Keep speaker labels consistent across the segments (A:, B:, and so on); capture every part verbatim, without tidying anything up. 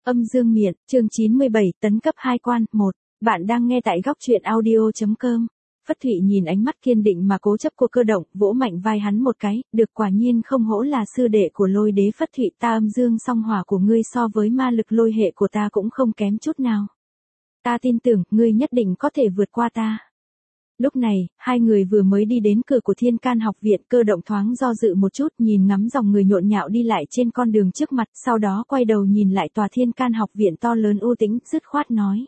A: Âm dương miện, chương chín mươi bảy, tấn cấp hai quan, một. Bạn đang nghe tại góc truyện audio chấm com. Phất Thụy nhìn ánh mắt kiên định mà cố chấp của Cơ Động, vỗ mạnh vai hắn một cái, được, quả nhiên không hổ là sư đệ của Lôi Đế Phất Thụy, ta âm dương song hỏa của ngươi so với ma lực lôi hệ của ta cũng không kém chút nào. Ta tin tưởng, ngươi nhất định có thể vượt qua ta. Lúc này, hai người vừa mới đi đến cửa của Thiên Can học viện, Cơ Động thoáng do dự một chút, nhìn ngắm dòng người nhộn nhạo đi lại trên con đường trước mặt, sau đó quay đầu nhìn lại tòa Thiên Can học viện to lớn u tĩnh, dứt khoát nói: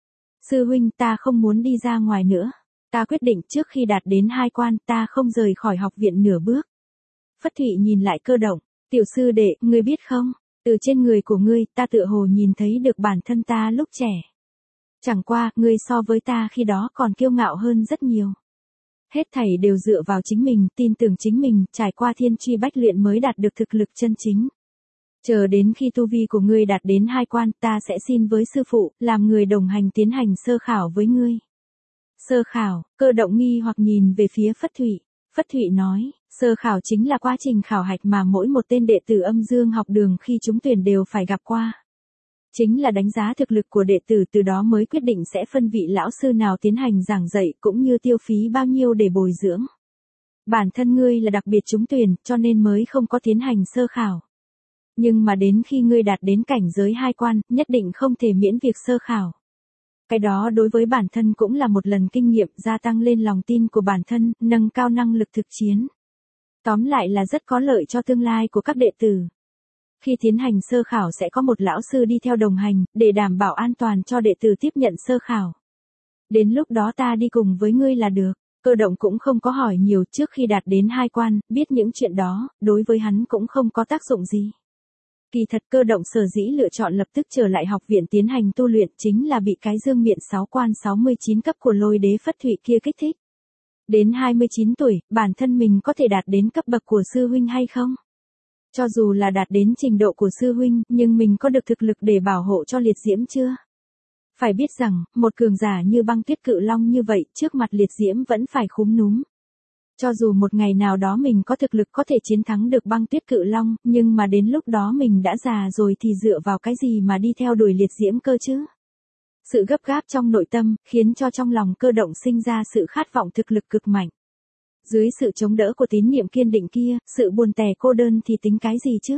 A: "Sư huynh, ta không muốn đi ra ngoài nữa. Ta quyết định trước khi đạt đến hai quan, ta không rời khỏi học viện nửa bước." Phất Thụy nhìn lại Cơ Động: "Tiểu sư đệ, ngươi biết không, từ trên người của ngươi, ta tựa hồ nhìn thấy được bản thân ta lúc trẻ. Chẳng qua, ngươi so với ta khi đó còn kiêu ngạo hơn rất nhiều. Hết thảy đều dựa vào chính mình, tin tưởng chính mình, trải qua thiên truy bách luyện mới đạt được thực lực chân chính. Chờ đến khi tu vi của ngươi đạt đến hai quan, ta sẽ xin với sư phụ, làm người đồng hành tiến hành sơ khảo với ngươi." Sơ khảo, Cơ Động nghi hoặc nhìn về phía Phất Thụy. Phất Thụy nói, sơ khảo chính là quá trình khảo hạch mà mỗi một tên đệ tử âm dương học đường khi trúng tuyển đều phải gặp qua. Chính là đánh giá thực lực của đệ tử, từ đó mới quyết định sẽ phân vị lão sư nào tiến hành giảng dạy cũng như tiêu phí bao nhiêu để bồi dưỡng. Bản thân ngươi là đặc biệt trúng tuyển, cho nên mới không có tiến hành sơ khảo. Nhưng mà đến khi ngươi đạt đến cảnh giới hai quan, nhất định không thể miễn việc sơ khảo. Cái đó đối với bản thân cũng là một lần kinh nghiệm, gia tăng lên lòng tin của bản thân, nâng cao năng lực thực chiến. Tóm lại là rất có lợi cho tương lai của các đệ tử. Khi tiến hành sơ khảo sẽ có một lão sư đi theo đồng hành, để đảm bảo an toàn cho đệ tử tiếp nhận sơ khảo. Đến lúc đó ta đi cùng với ngươi là được. Cơ Động cũng không có hỏi nhiều, trước khi đạt đến hai quan, biết những chuyện đó, đối với hắn cũng không có tác dụng gì. Kỳ thật Cơ Động sở dĩ lựa chọn lập tức trở lại học viện tiến hành tu luyện chính là bị cái dương miện sáu quan sáu mươi chín cấp của Lôi Đế Phất Thụy kia kích thích. Đến hai mươi chín tuổi, bản thân mình có thể đạt đến cấp bậc của sư huynh hay không? Cho dù là đạt đến trình độ của sư huynh, nhưng mình có được thực lực để bảo hộ cho liệt diễm chưa? Phải biết rằng, một cường giả như Băng Tuyết Cự Long như vậy, trước mặt liệt diễm vẫn phải khúm núm. Cho dù một ngày nào đó mình có thực lực có thể chiến thắng được Băng Tuyết Cự Long, nhưng mà đến lúc đó mình đã già rồi thì dựa vào cái gì mà đi theo đuổi liệt diễm cơ chứ? Sự gấp gáp trong nội tâm, khiến cho trong lòng Cơ Động sinh ra sự khát vọng thực lực cực mạnh. Dưới sự chống đỡ của tín niệm kiên định kia, sự buồn tẻ cô đơn thì tính cái gì chứ?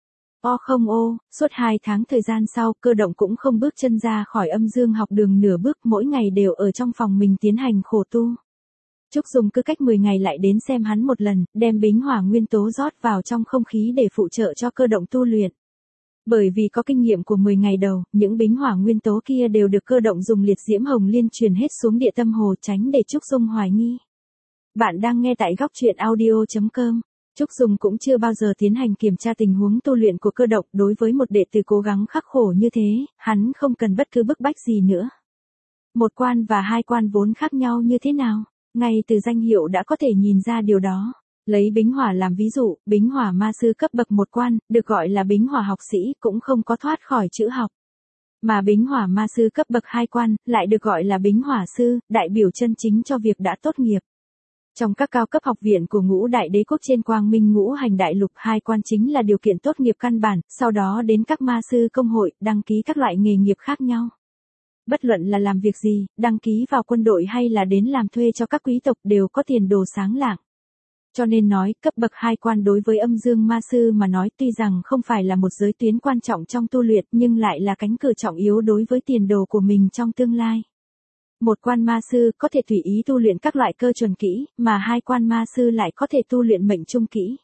A: O không ô, suốt hai tháng thời gian sau, Cơ Động cũng không bước chân ra khỏi âm dương học đường nửa bước, mỗi ngày đều ở trong phòng mình tiến hành khổ tu. Trúc Dung cứ cách mười ngày lại đến xem hắn một lần, đem bính hỏa nguyên tố rót vào trong không khí để phụ trợ cho Cơ Động tu luyện. Bởi vì có kinh nghiệm của mười ngày đầu, những bính hỏa nguyên tố kia đều được Cơ Động dùng liệt diễm hồng liên truyền hết xuống địa tâm hồ, tránh để Trúc Dung hoài nghi. Bạn đang nghe tại góc truyện audio chấm com. Trúc Dung cũng chưa bao giờ tiến hành kiểm tra tình huống tu luyện của Cơ Động, đối với một đệ tử cố gắng khắc khổ như thế, hắn không cần bất cứ bức bách gì nữa. Một quan và hai quan vốn khác nhau như thế nào, ngay từ danh hiệu đã có thể nhìn ra điều đó. Lấy bính hỏa làm ví dụ, bính hỏa ma sư cấp bậc một quan, được gọi là bính hỏa học sĩ, cũng không có thoát khỏi chữ học. Mà bính hỏa ma sư cấp bậc hai quan, lại được gọi là bính hỏa sư, đại biểu chân chính cho việc đã tốt nghiệp. Trong các cao cấp học viện của ngũ đại đế quốc trên quang minh ngũ hành đại lục, hai quan chính là điều kiện tốt nghiệp căn bản, sau đó đến các ma sư công hội, đăng ký các loại nghề nghiệp khác nhau. Bất luận là làm việc gì, đăng ký vào quân đội hay là đến làm thuê cho các quý tộc đều có tiền đồ sáng lạng. Cho nên nói, cấp bậc hai quan đối với âm dương ma sư mà nói tuy rằng không phải là một giới tuyến quan trọng trong tu luyện, nhưng lại là cánh cửa trọng yếu đối với tiền đồ của mình trong tương lai. Một quan ma sư có thể tùy ý tu luyện các loại cơ chuẩn kỹ, mà hai quan ma sư lại có thể tu luyện mệnh trung kỹ.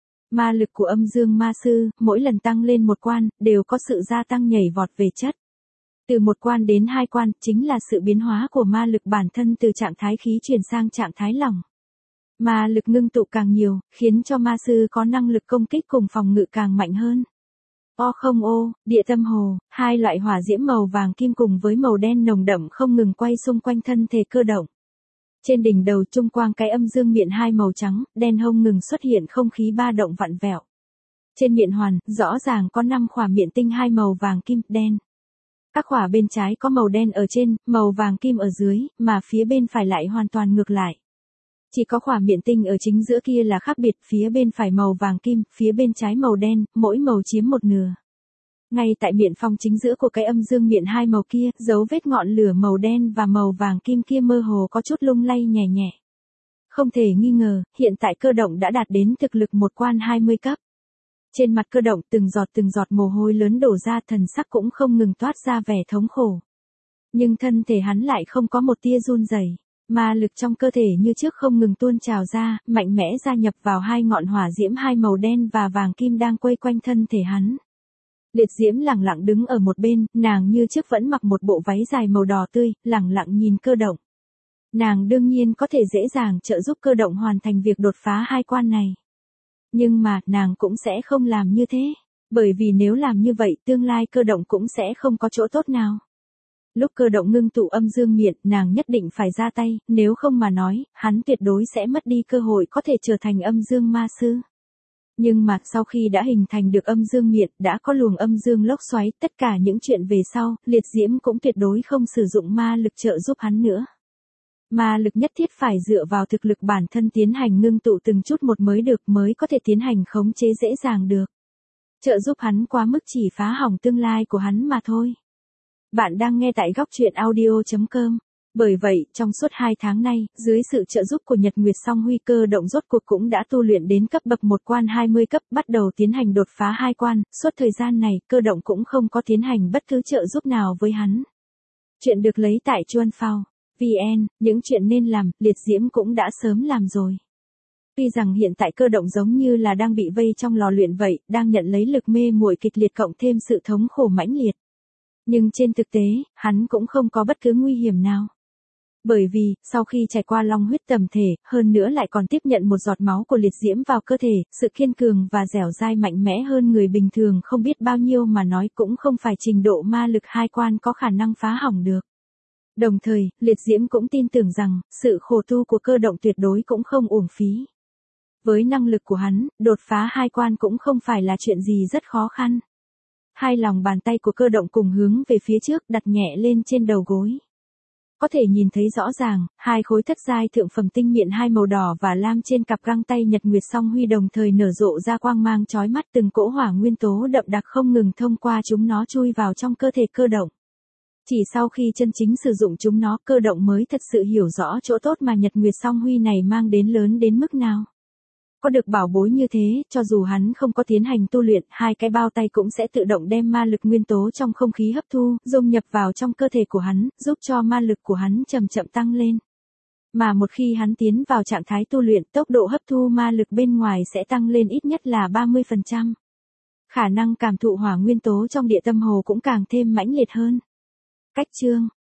A: Ma lực của âm dương ma sư, mỗi lần tăng lên một quan, đều có sự gia tăng nhảy vọt về chất. Từ một quan đến hai quan, chính là sự biến hóa của ma lực bản thân từ trạng thái khí chuyển sang trạng thái lỏng. Ma lực ngưng tụ càng nhiều, khiến cho ma sư có năng lực công kích cùng phòng ngự càng mạnh hơn. O không ô, địa tâm hồ, hai loại hỏa diễm màu vàng kim cùng với màu đen nồng đậm không ngừng quay xung quanh thân thể Cơ Động. Trên đỉnh đầu trung quang cái âm dương miện hai màu trắng, đen hông ngừng xuất hiện không khí ba động vặn vẹo. Trên miện hoàn, rõ ràng có năm khỏa miện tinh hai màu vàng kim, đen. Các khỏa bên trái có màu đen ở trên, màu vàng kim ở dưới, mà phía bên phải lại hoàn toàn ngược lại. Chỉ có khỏa miện tinh ở chính giữa kia là khác biệt, phía bên phải màu vàng kim, phía bên trái màu đen, mỗi màu chiếm một nửa. Ngay tại miệng phong chính giữa của cái âm dương miệng hai màu kia, dấu vết ngọn lửa màu đen và màu vàng kim kia mơ hồ có chút lung lay nhẹ nhẹ. Không thể nghi ngờ, hiện tại Cơ Động đã đạt đến thực lực một quan hai mươi cấp. Trên mặt Cơ Động từng giọt từng giọt mồ hôi lớn đổ ra, thần sắc cũng không ngừng toát ra vẻ thống khổ. Nhưng thân thể hắn lại không có một tia run rẩy, ma lực trong cơ thể như trước không ngừng tuôn trào ra, mạnh mẽ gia nhập vào hai ngọn hỏa diễm hai màu đen và vàng kim đang quay quanh thân thể hắn. Liệt Diễm lẳng lặng đứng ở một bên, nàng như trước vẫn mặc một bộ váy dài màu đỏ tươi, lẳng lặng nhìn Cơ Động. Nàng đương nhiên có thể dễ dàng trợ giúp Cơ Động hoàn thành việc đột phá hai quan này. Nhưng mà, nàng cũng sẽ không làm như thế. Bởi vì nếu làm như vậy, tương lai Cơ Động cũng sẽ không có chỗ tốt nào. Lúc Cơ Động ngưng tụ âm dương miện, nàng nhất định phải ra tay, nếu không mà nói, hắn tuyệt đối sẽ mất đi cơ hội có thể trở thành âm dương ma sư. Nhưng mà, sau khi đã hình thành được âm dương miện, đã có luồng âm dương lốc xoáy, tất cả những chuyện về sau, Liệt Diễm cũng tuyệt đối không sử dụng ma lực trợ giúp hắn nữa. Ma lực nhất thiết phải dựa vào thực lực bản thân tiến hành ngưng tụ từng chút một mới được, mới có thể tiến hành khống chế dễ dàng được. Trợ giúp hắn quá mức chỉ phá hỏng tương lai của hắn mà thôi. Bạn đang nghe tại góc truyện audio chấm com. Bởi vậy, trong suốt hai tháng nay, dưới sự trợ giúp của Nhật Nguyệt Song Huy, Cơ Động rốt cuộc cũng đã tu luyện đến cấp bậc một quan hai mươi cấp, bắt đầu tiến hành đột phá hai quan. Suốt thời gian này, Cơ Động cũng không có tiến hành bất cứ trợ giúp nào với hắn. Chuyện được lấy tại Chuan Phao. vê en, những chuyện nên làm, Liệt Diễm cũng đã sớm làm rồi. Tuy rằng hiện tại Cơ Động giống như là đang bị vây trong lò luyện vậy, đang nhận lấy lực mê muội kịch liệt cộng thêm sự thống khổ mãnh liệt. Nhưng trên thực tế, hắn cũng không có bất cứ nguy hiểm nào. Bởi vì, sau khi trải qua long huyết tầm thể, hơn nữa lại còn tiếp nhận một giọt máu của Liệt Diễm vào cơ thể, sự kiên cường và dẻo dai mạnh mẽ hơn người bình thường không biết bao nhiêu mà nói cũng không phải trình độ ma lực hai quan có khả năng phá hỏng được. Đồng thời, Liệt Diễm cũng tin tưởng rằng, sự khổ tu của Cơ Động tuyệt đối cũng không uổng phí. Với năng lực của hắn, đột phá hai quan cũng không phải là chuyện gì rất khó khăn. Hai lòng bàn tay của Cơ Động cùng hướng về phía trước, đặt nhẹ lên trên đầu gối. Có thể nhìn thấy rõ ràng, hai khối thất giai thượng phẩm tinh miện hai màu đỏ và lam trên cặp găng tay Nhật Nguyệt Song Huy đồng thời nở rộ ra quang mang chói mắt, từng cỗ hỏa nguyên tố đậm đặc không ngừng thông qua chúng nó chui vào trong cơ thể Cơ Động. Chỉ sau khi chân chính sử dụng chúng nó, Cơ Động mới thật sự hiểu rõ chỗ tốt mà Nhật Nguyệt Song Huy này mang đến lớn đến mức nào. Có được bảo bối như thế, cho dù hắn không có tiến hành tu luyện, hai cái bao tay cũng sẽ tự động đem ma lực nguyên tố trong không khí hấp thu, dung nhập vào trong cơ thể của hắn, giúp cho ma lực của hắn chậm chậm tăng lên. Mà một khi hắn tiến vào trạng thái tu luyện, tốc độ hấp thu ma lực bên ngoài sẽ tăng lên ít nhất là ba mươi phần trăm. Khả năng cảm thụ hỏa nguyên tố trong địa tâm hồ cũng càng thêm mãnh liệt hơn. Cách chương